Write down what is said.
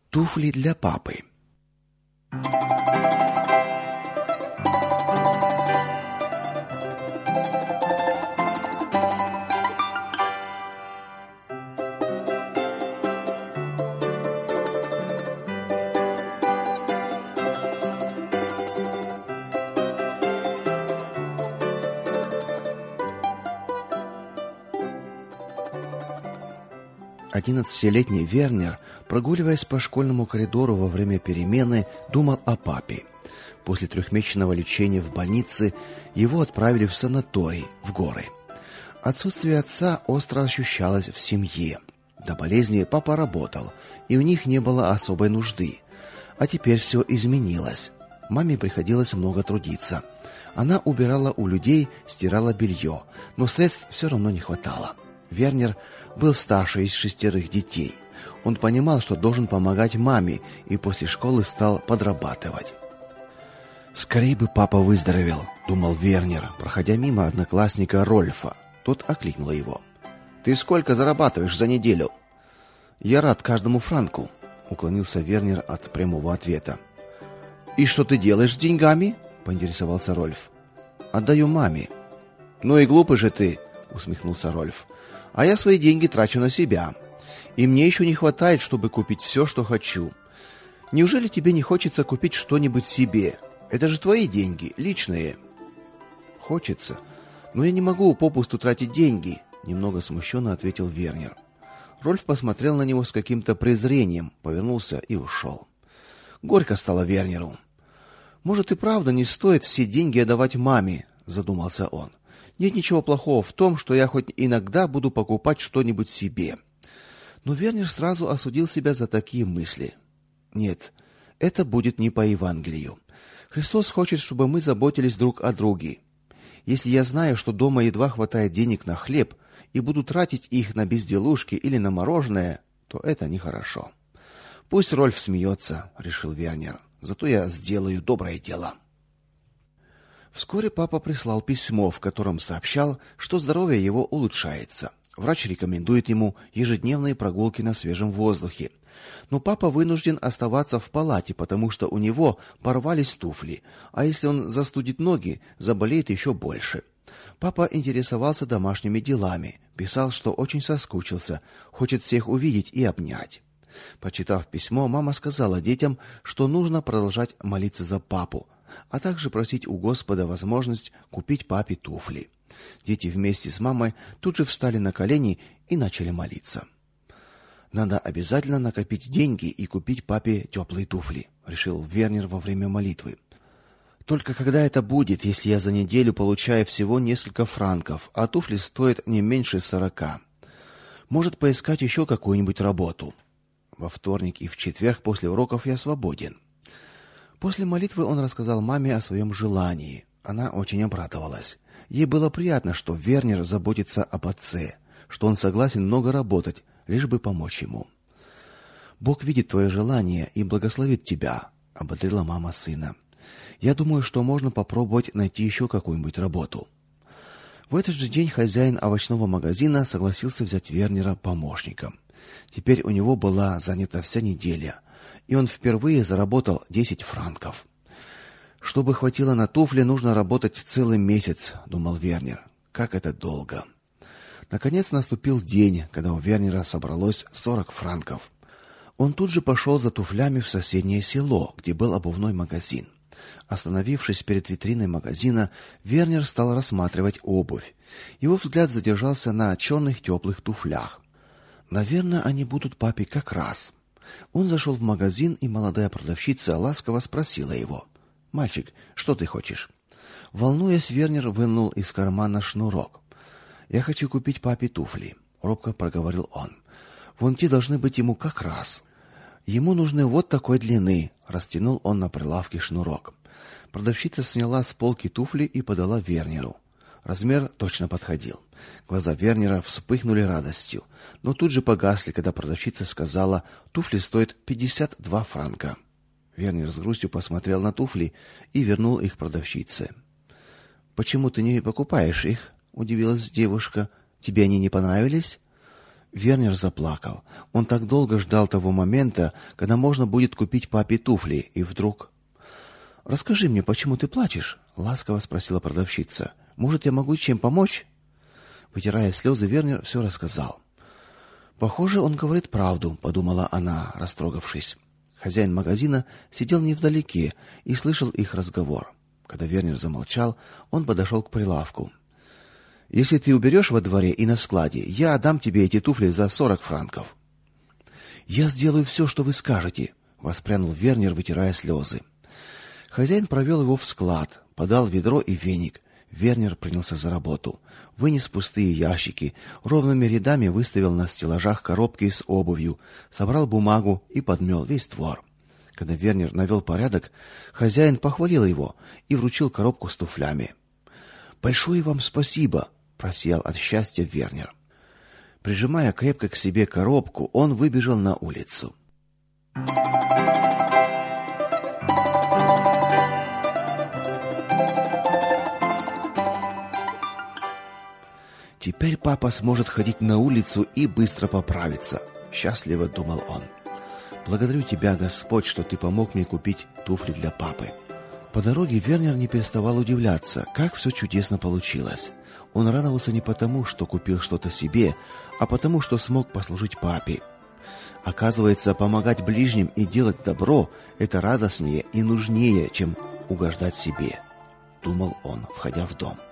Туфли для папы. Одиннадцатилетний Вернер, прогуливаясь по школьному коридору во время перемены, думал о папе. После трехмесячного лечения в больнице его отправили в санаторий в горы. Отсутствие отца остро ощущалось в семье. До болезни папа работал, и у них не было особой нужды. А теперь все изменилось. Маме приходилось много трудиться. Она убирала у людей, стирала белье, но средств все равно не хватало. Вернер был старший из 6 детей. Он понимал, что должен помогать маме, и после школы стал подрабатывать. «Скорей бы папа выздоровел», — думал Вернер, проходя мимо одноклассника Рольфа. Тот окликнул его. «Ты сколько зарабатываешь за неделю?» «Я рад каждому франку», — уклонился Вернер от прямого ответа. «И что ты делаешь с деньгами?» — поинтересовался Рольф. «Отдаю маме». «Ну и глупый же ты», — усмехнулся Рольф. «А я свои деньги трачу на себя. И мне еще не хватает, чтобы купить все, что хочу. Неужели тебе не хочется купить что-нибудь себе? Это же твои деньги, личные». «Хочется, но я не могу попусту тратить деньги», — немного смущенно ответил Вернер. Рольф посмотрел на него с каким-то презрением, повернулся и ушел. Горько стало Вернеру. «Может, и правда не стоит все деньги отдавать маме», — задумался он. «Нет ничего плохого в том, что я хоть иногда буду покупать что-нибудь себе». Но Вернер сразу осудил себя за такие мысли. Нет, это будет не по Евангелию. Христос хочет, чтобы мы заботились друг о друге. Если я знаю, что дома едва хватает денег на хлеб, и буду тратить их на безделушки или на мороженое, то это нехорошо. «Пусть Рольф смеется», — решил Вернер. «Зато я сделаю доброе дело». Вскоре папа прислал письмо, в котором сообщал, что здоровье его улучшается. Врач рекомендует ему ежедневные прогулки на свежем воздухе. Но папа вынужден оставаться в палате, потому что у него порвались туфли, а если он застудит ноги, заболеет еще больше. Папа интересовался домашними делами, писал, что очень соскучился, хочет всех увидеть и обнять. Прочитав письмо, мама сказала детям, что нужно продолжать молиться за папу, а также просить у Господа возможность купить папе туфли. Дети вместе с мамой тут же встали на колени и начали молиться. «Надо обязательно накопить деньги и купить папе теплые туфли», — решил Вернер во время молитвы. «Только когда это будет, если я за неделю получаю всего несколько франков, а туфли стоят не меньше 40? Может, поискать еще какую-нибудь работу? Во вторник и в четверг после уроков я свободен». После молитвы он рассказал маме о своем желании. Она очень обрадовалась. Ей было приятно, что Вернер заботится об отце, что он согласен много работать, лишь бы помочь ему. «Бог видит твое желание и благословит тебя», — ободрила мама сына. «Я думаю, что можно попробовать найти еще какую-нибудь работу». В этот же день хозяин овощного магазина согласился взять Вернера помощником. Теперь у него была занята вся неделя, и он впервые заработал 10 франков. «Чтобы хватило на туфли, нужно работать целый месяц», — думал Вернер. «Как это долго». Наконец наступил день, когда у Вернера собралось 40 франков. Он тут же пошел за туфлями в соседнее село, где был обувной магазин. Остановившись перед витриной магазина, Вернер стал рассматривать обувь. Его взгляд задержался на черных теплых туфлях. «Наверное, они будут папе как раз». Он зашел в магазин, и молодая продавщица ласково спросила его: «Мальчик, что ты хочешь?» Волнуясь, Вернер вынул из кармана шнурок. «Я хочу купить папе туфли», — робко проговорил он. «Вон те должны быть ему как раз. Ему нужны вот такой длины», — растянул он на прилавке шнурок. Продавщица сняла с полки туфли и подала Вернеру. Размер точно подходил. Глаза Вернера вспыхнули радостью, но тут же погасли, когда продавщица сказала: «Туфли стоят 52 франка». Вернер с грустью посмотрел на туфли и вернул их продавщице. «Почему ты не покупаешь их?» — удивилась девушка. «Тебе они не понравились?» Вернер заплакал. Он так долго ждал того момента, когда можно будет купить папе туфли, и вдруг... «Расскажи мне, почему ты плачешь?» — ласково спросила продавщица. «Может, я могу чем помочь?» Вытирая слезы, Вернер все рассказал. «Похоже, он говорит правду», — подумала она, растрогавшись. Хозяин магазина сидел невдалеке и слышал их разговор. Когда Вернер замолчал, он подошел к прилавку. «Если ты уберешь во дворе и на складе, я отдам тебе эти туфли за 40 франков». «Я сделаю все, что вы скажете», — воспрянул Вернер, вытирая слезы. Хозяин провел его в склад, подал ведро и веник. Вернер принялся за работу. Вынес пустые ящики, ровными рядами выставил на стеллажах коробки с обувью, собрал бумагу и подмел весь двор. Когда Вернер навел порядок, хозяин похвалил его и вручил коробку с туфлями. «Большое вам спасибо», — просиял от счастья Вернер. Прижимая крепко к себе коробку, он выбежал на улицу. «Теперь папа сможет ходить на улицу и быстро поправиться», — счастливо думал он. «Благодарю тебя, Господь, что ты помог мне купить туфли для папы». По дороге Вернер не переставал удивляться, как все чудесно получилось. Он радовался не потому, что купил что-то себе, а потому, что смог послужить папе. Оказывается, помогать ближним и делать добро – это радостнее и нужнее, чем угождать себе, думал он, входя в дом.